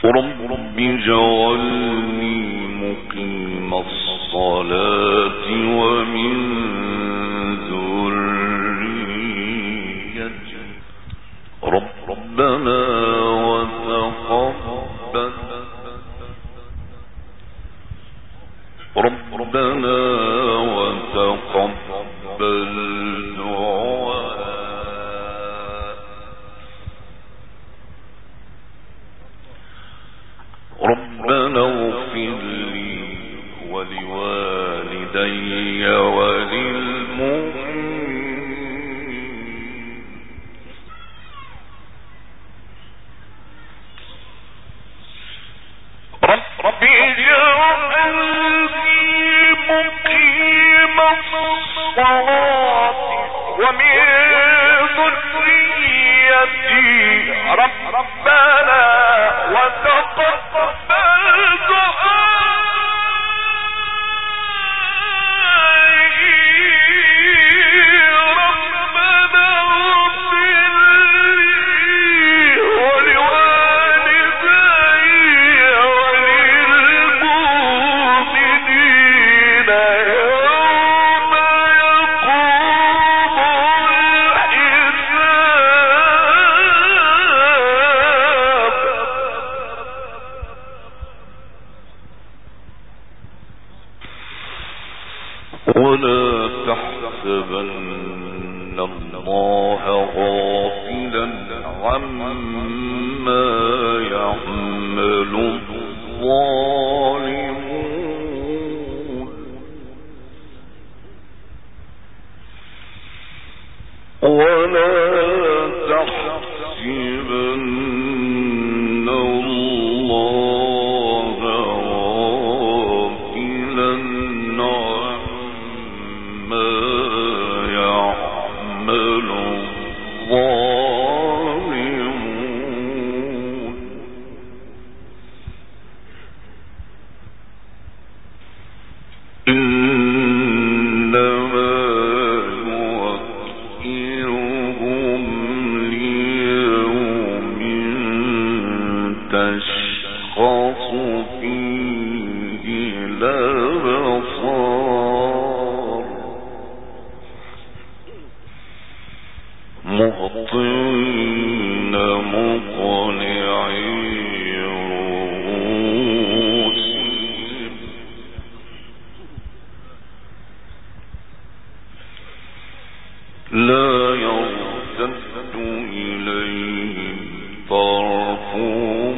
رب اجعلني مقيم الصلاة ومن ذريتي ربنا وتقبل دعاء ربنا اغفر لي ولوالدي وللمؤمنين رب اجعلني مقيم الصلاة ومن ذريتي ربنا وتقبل دعائي ربنا اغفر لي ولوالدي وللمؤمنين يوم يقوم الحساب ولا تحسبن الله غافلا عما يعمل الظالمون ولا تحسبن الله غافلا عما يعمل الظالمون إنما يوكلهم ليوم تشخص فيه الأبصار مهطعين مقنعي رؤوسهم لا يرتد إليهم طرفهم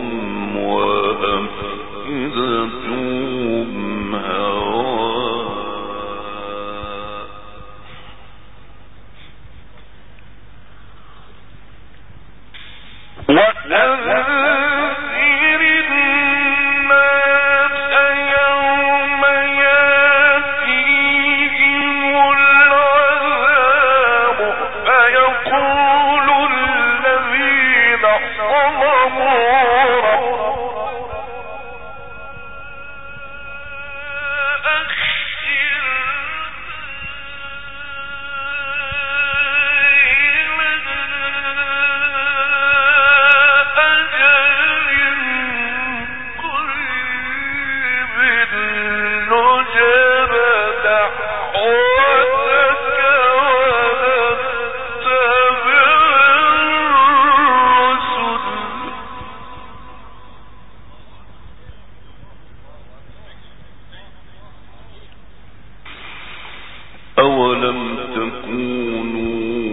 وأفئدتهم هواء وأنذر الناس يوم يأتيهم العذاب فيقول الذين ظلموا أولم تكونوا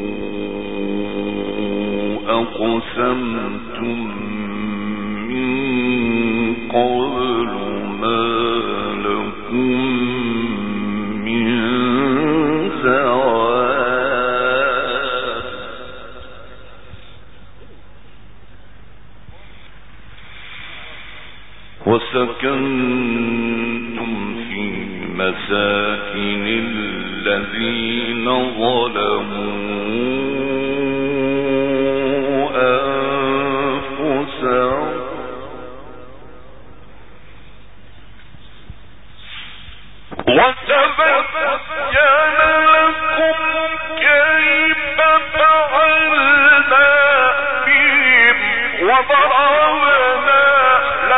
أقسمتم من قبل ما لكم من زوال وسكنتم في مساكن الذين ظلموا أنفسهم وتبين لكم كيف فعلنا بهم وضربنا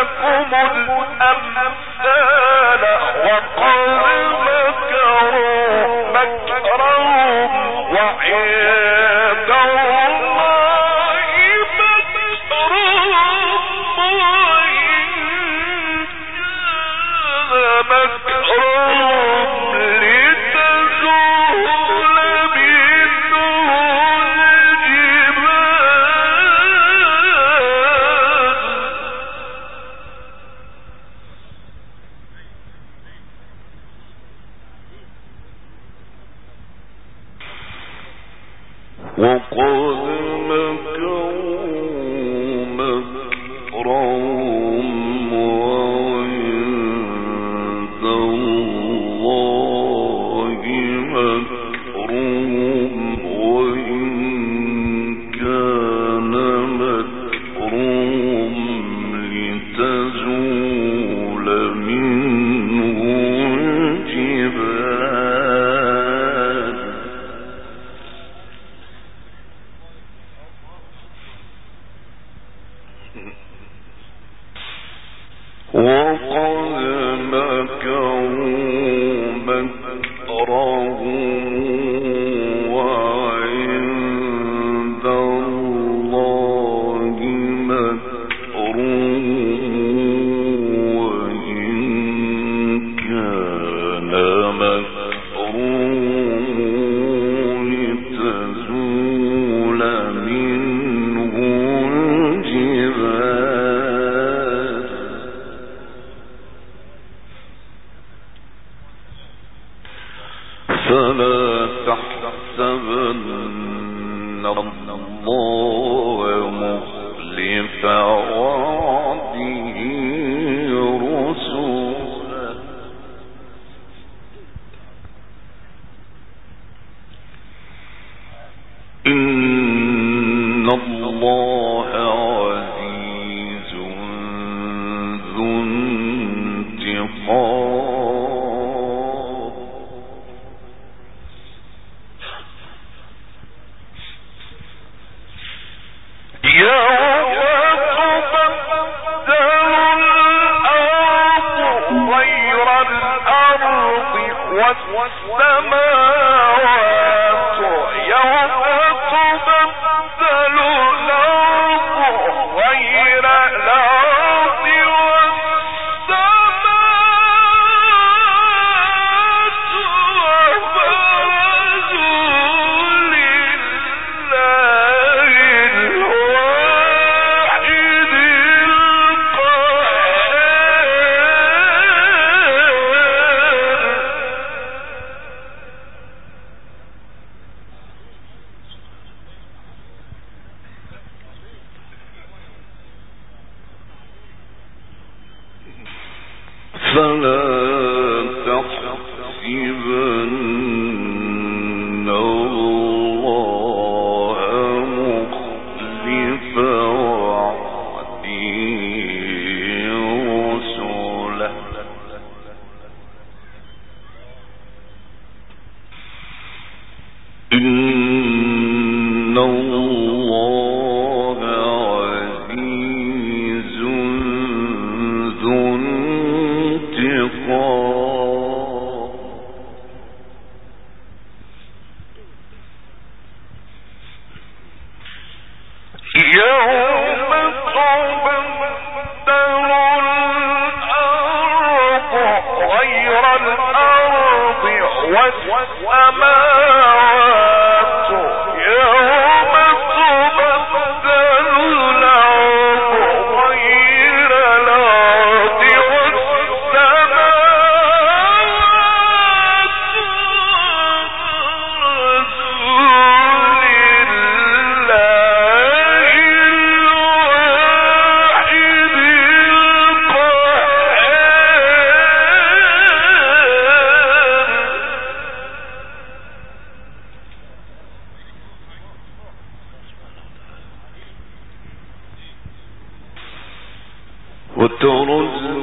وترى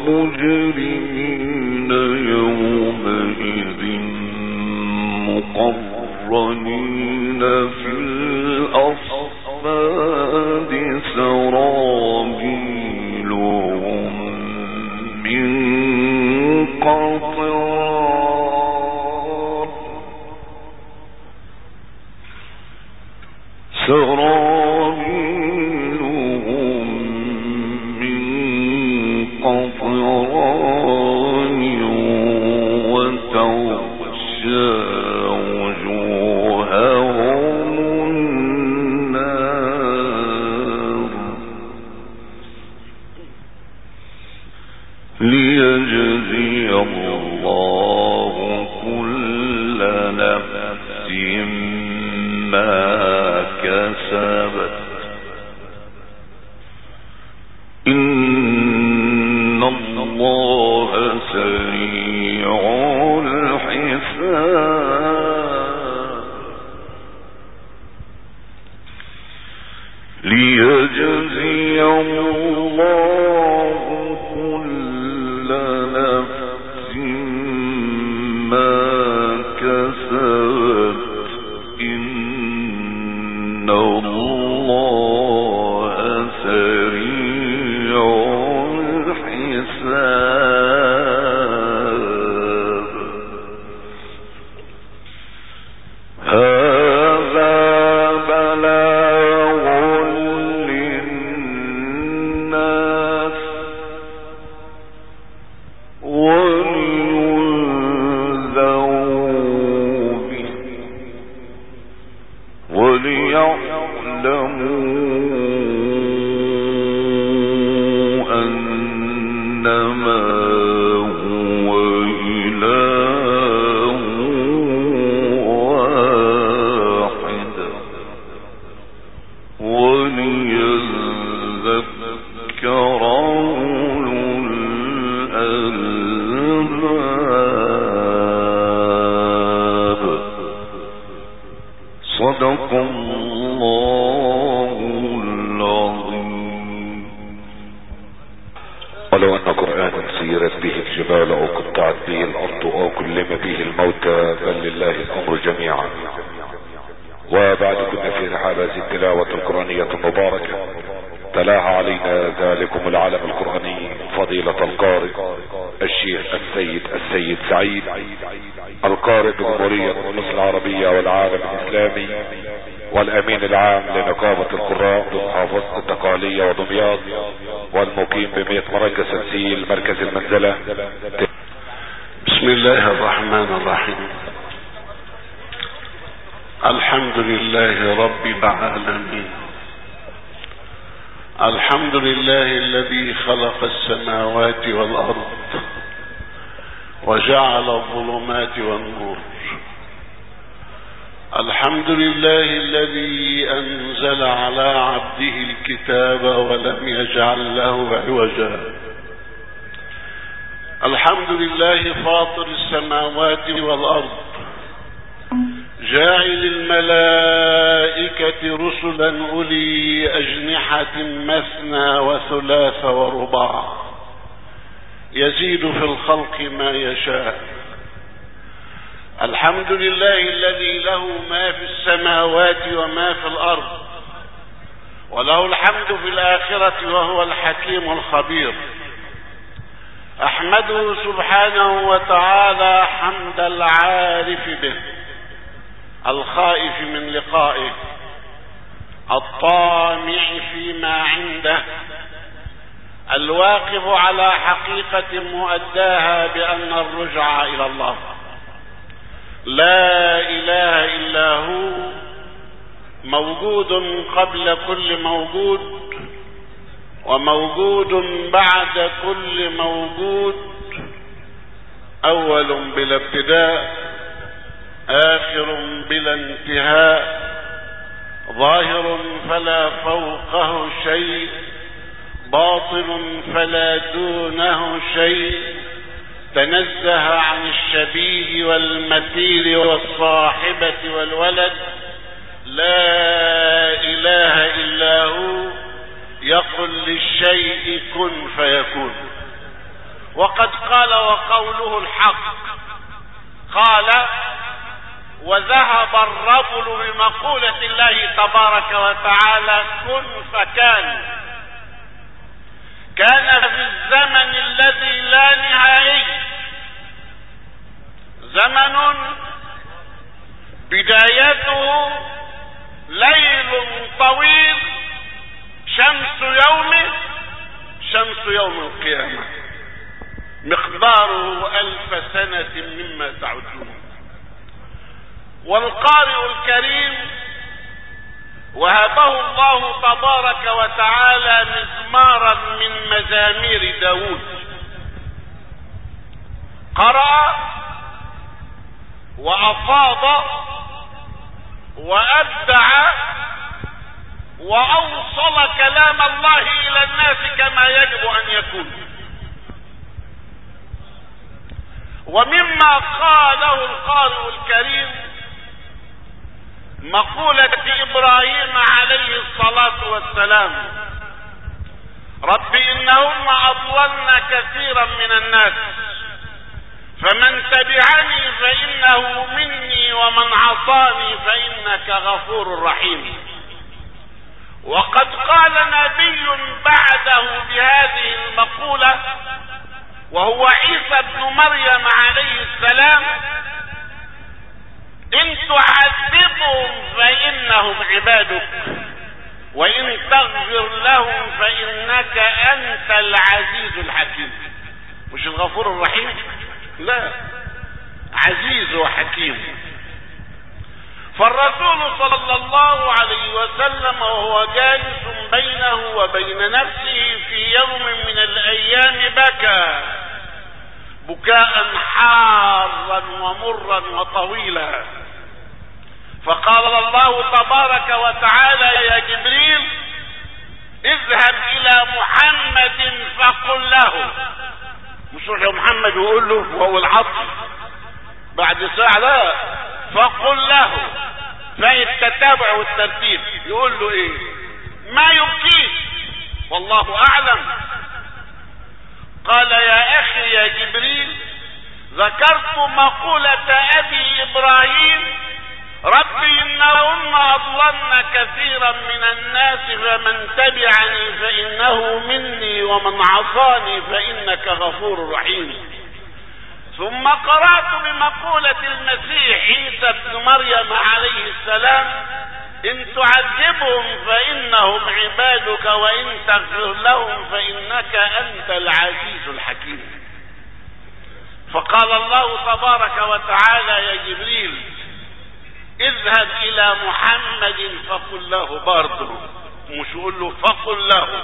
المجرمين يومئذ مقرنين في الأصفاد سرابيلهم ليجزي الله كل نفس ما كسبت إن الله سريع الحساب ليجزي الله كل نفس ما كسبت إن الله سريع الحساب هذا بلاغ للناس ولينذروا به وليعلموا أنما هو إله واحد وليذكر أولو الألباب صدق الله العظيم. ولو أن قرآنا سيرت به الجبال أو قطعت به الأرض أو كلم به الموتى بل لله الأمر جميعا. وبعد كنا في رحاب هذه التلاوة القرآنية المباركة تلاها علينا ذلكم العالم القرآني فضيلة القارئ الشيخ السيد سعيد القارئ بجمهورية مصر العربية والعالم الإسلامي والأمين العام لنقابة القراء بمحافظة الدقهلية ودمياط والمقيم ب100 مركز تنسيل مركز المنزلة. بسم الله الرحمن الرحيم. الحمد لله رب العالمين. الحمد لله الذي خلق السماوات والأرض وجعل الظلمات والنور. الحمد لله الذي أنزل على عبده الكتاب ولم يجعل له عوجا. الحمد لله فاطر السماوات والأرض جاعل الملائكة رسلا أولي أجنحة مثنى وثلاث ورباع يزيد في الخلق ما يشاء. الحمد لله الذي له ما في السماوات وما في الأرض وله الحمد في الآخرة وهو الحكيم الخبير. أحمده سبحانه وتعالى حمد العارف به الخائف من لقائه الطامع فيما عنده الواقف على حقيقة مؤداها بأن الرجع إلى الله. لا إله إلا هو موجود قبل كل موجود وموجود بعد كل موجود أول بلا ابتداء آخر بلا انتهاء ظاهر فلا فوقه شيء باطن فلا دونه شيء تنزه عن الشبيه والمثيل والصاحبة والولد. لا إله إلا هو يقل للشيء كن فيكون. وقد قال وقوله الحق قال وذهب الرجل بمقولة الله تبارك وتعالى كن فكان. كان في الزمن الذي لا نهائي زمن بدايته ليل طويل شمس يوم القيامة مقداره 1000 سنة مما تعدون. والقارئ الكريم وهبه الله تبارك وتعالى مزمارا من مزامير داود قرأ وأفاض وأبدع وأوصل كلام الله إلى الناس كما يجب أن يكون. ومما قاله القارئ الكريم مقولة إبراهيم عليه الصلاة والسلام: رب إنهن أضللن كثيرا من الناس فمن تبعني فإنه مني ومن عصاني فإنك غفور رحيم. وقد قال نبي بعده بهذه المقولة وهو عيسى ابن مريم عليه السلام: إن تعذبهم فإنهم عبادك وإن تغفر لهم فإنك أنت العزيز الحكيم. مش الغفور الرحيم، لا، عزيز وحكيم. فالرسول صلى الله عليه وسلم وهو جالس بينه وبين نفسه في يوم من الأيام بكى بكاء حارا ومرا وطويلا، فقال الله تبارك وتعالى: يا جبريل اذهب إلى محمد فقل له. مش روح يا محمد وقول له وهو العطف بعد ساعة، لا، فقل له. فالتتابع والترتيب يقول له ايه؟ ما يبكيك والله اعلم. قال: يا اخي يا جبريل، ذكرت مقولة ابي ابراهيم: ربي انهن اضللن كثيرا من الناس فمن تبعني فانه مني ومن عصاني فانك غفور رحيم. ثم قرأت بمقولة المسيح عيسى ابن مريم عليه السلام: إن تعذبهم فإنهم عبادك وإن تغفر لهم فإنك أنت العزيز الحكيم. فقال الله تبارك وتعالى: يا جبريل اذهب إلى محمد فقل له. برضه مش قول له فقل له.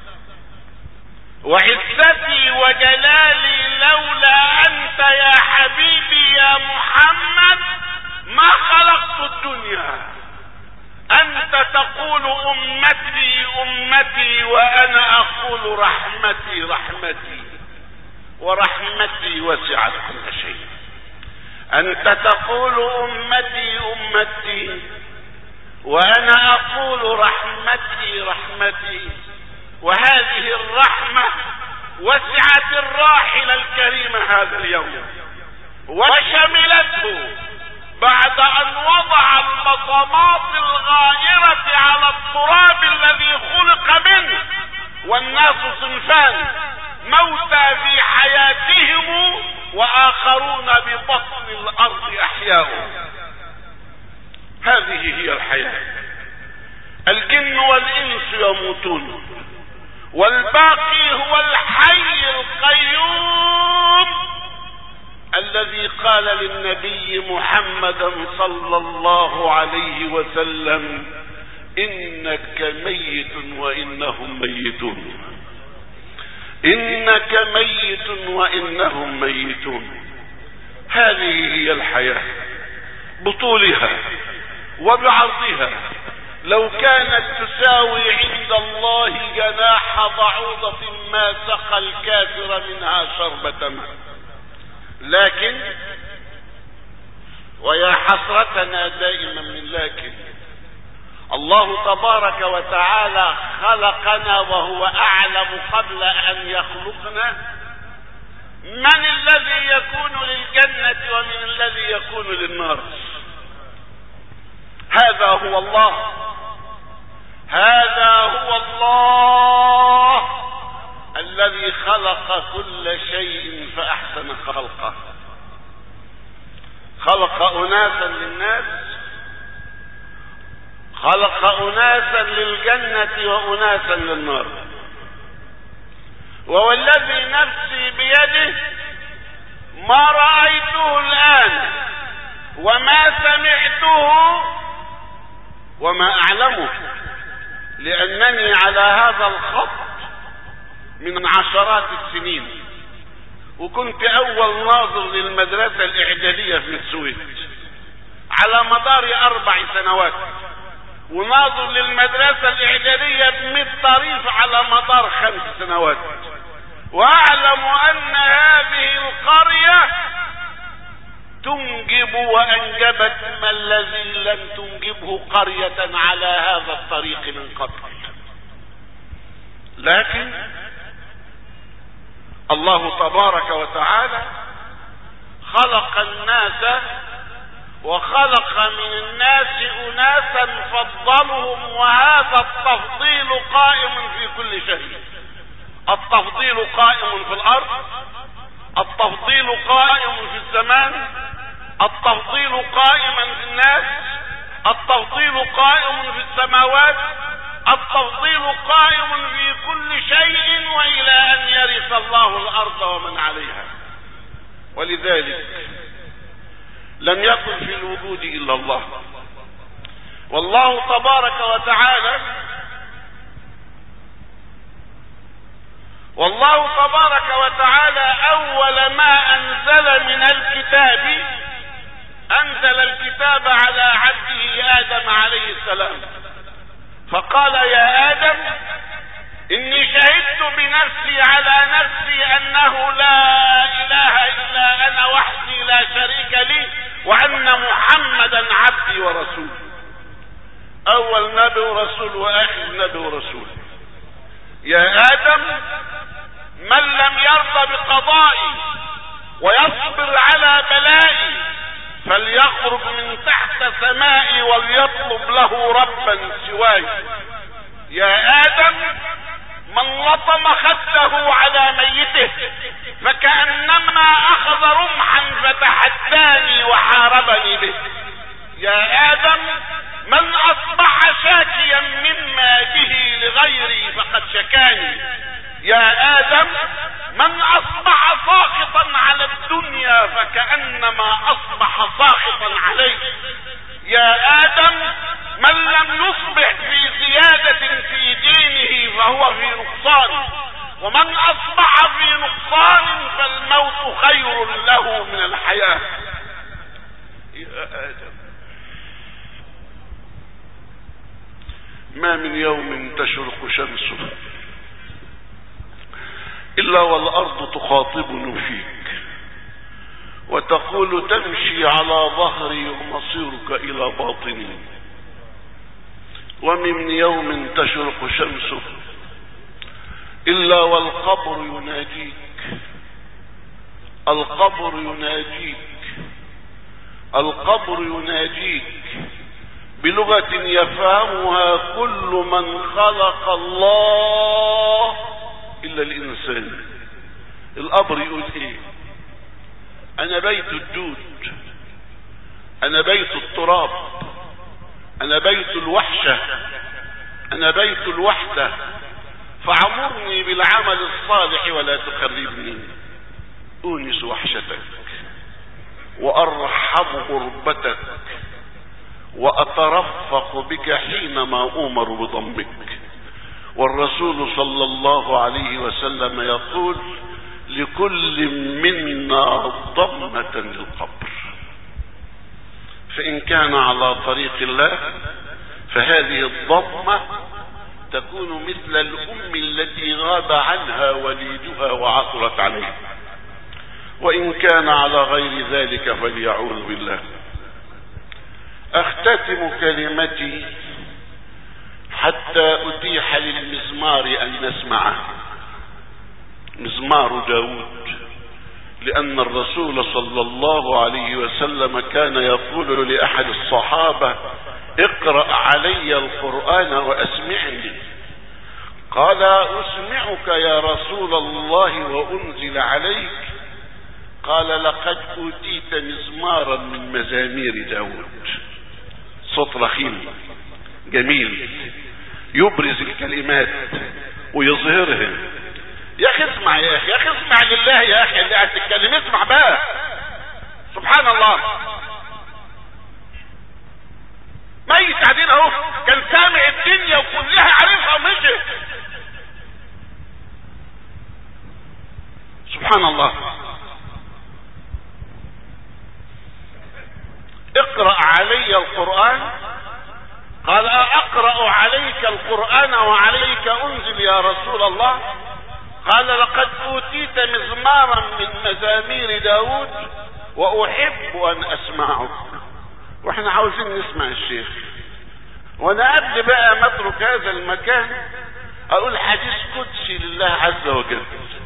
وعزتي وجلالي لولا أنت يا حبيبي يا محمد ما خلقت الدنيا. أنت تقول أمتي أمتي وأنا أقول رحمتي رحمتي، ورحمتي وسعت كل شيء. أنت تقول أمتي أمتي وأنا أقول رحمتي رحمتي، وهذه الرحمة وسعت الراحل الكريم هذا اليوم وشملته بعد أن وضع البصمات الغائرة على التراب الذي خلق منه. والناس صنفان: موتى في حياتهم وآخرون ببطن الأرض أحياء. هذه هي الحياة. الجن والإنس يموتون والباقي هو الحي القيوم الذي قال للنبي محمد صلى الله عليه وسلم: إنك ميت وإنهم ميتون، إنك ميت وإنهم ميتون. هذه هي الحياة بطولها وبعرضها. لو كانت تساوي عند الله جناح بعوضة ما سقى الكافر منها شربة ماء. لكن ويا حسرتنا دائما من لكن، الله تبارك وتعالى خلقنا وهو أعلم قبل أن يخلقنا من الذي يكون للجنة ومن الذي يكون للنار. هذا هو الله، هذا هو الله الذي خلق كل شيء فأحسن خلقه. خلق أناسا للناس، خلق أناسا للجنة وأناسا للنار. والذي نفسي بيده ما رأيته الآن وما سمعته وما أعلمه، لأنني على هذا الخط من عشرات السنين، وكنت اول ناظر للمدرسة الاعدادية في متسويت على مدار 4 سنوات، وناظر للمدرسة الاعدادية ب100 طريف على مدار 5 سنوات. واعلم ان هذه القرية تنجب وانجبت ما الذي لم تنجبه قرية على هذا الطريق من قبل. لكن الله تبارك وتعالى خلق الناس وخلق من الناس أناسا فضلهم، وهذا التفضيل قائم في كل شيء. التفضيل قائم في الأرض، التفضيل قائم في الزمان، التفضيل قائما في الناس، التفضيل قائم في السماوات، التفضيل قائم في كل شيء، وإلى أن يرث الله الأرض ومن عليها. ولذلك لم يكن في الوجود إلا الله، والله تبارك وتعالى أول ما أنزل من الكتاب أنزل الكتاب على عبده آدم عليه السلام، فقال يا آدم إني شهدت بنفسي على نفسي أنه لا إله إلا أنا وحدي لا شريك لي، وأن محمدا عبدي ورسولي. أول نبي ورسول وآخر نبي ورسول. يا آدم من لم يرضى بقضائي ويصبر على بلائي فليخرج من تحت سمائي وليطلب له ربا سواي. يا آدم من لطم خده على ميته فكأنما أخذ رمحا فتحداني وحاربني به. يا آدم من أصبح شاكيا مما به لغيري فقد شكاني. يا آدم من أصبح ساخطا على الدنيا فكأنما أصبح ساخطا عليه. يا آدم من لم يصبح في زيادة في دينه فهو في نقصان، ومن أصبح في نقصان فالموت خير له من الحياة. يا آدم ما من يوم تشرق شمسه إلا والأرض تخاطبني فيك وتقول تمشي على ظهري ومصيرك إلى باطني. ومن يوم تشرق شمسه إلا والقبر يناجيك، القبر يناجيك، القبر يناجيك بلغة يفهمها كل من خلق الله إلا الإنسان. القبر يقول إيه؟ أنا بيت الدود، أنا بيت التراب، أنا بيت الوحشة، أنا بيت الوحدة، فعمرني بالعمل الصالح ولا تخربني. أونس وحشتك وأرحم غربتك وأترفق بك حينما أؤمر بضمك. والرسول صلى الله عليه وسلم يقول لكل منا ضمة للقبر، فإن كان على طريق الله فهذه الضمة تكون مثل الأم التي غاب عنها وليدها وعثرت عليه، وإن كان على غير ذلك فليعوذ بالله. أختتم كلمتي حتى أتيح للمزمار أن نسمعه، مزمار داود، لأن الرسول صلى الله عليه وسلم كان يقول لأحد الصحابة اقرأ علي القرآن وأسمعني. قال أسمعك يا رسول الله وأنزل عليك؟ قال لقد أوتيت مزمارا من مزامير داود. صوت رخيم جميل يبرز الكلمات ويظهرها. يا اخي اسمع، يا اخي، يا اخي اسمع لله، يا اخي اللي قاعد تتكلم اسمع بقى. سبحان الله، ميت قاعدين اهو، كان سامع الدنيا وكلها عارفها ومشي. سبحان الله. القرآن؟ قال أقرأ عليك القرآن وعليك أنزل يا رسول الله؟ قال لقد أوتيت مزمارا من مزامير داود وأحب أن أسمعك. واحنا عاوزين نسمع الشيخ. وانا قبل بقى ما اترك هذا المكان اقول حديث قدسي لله عز وجل.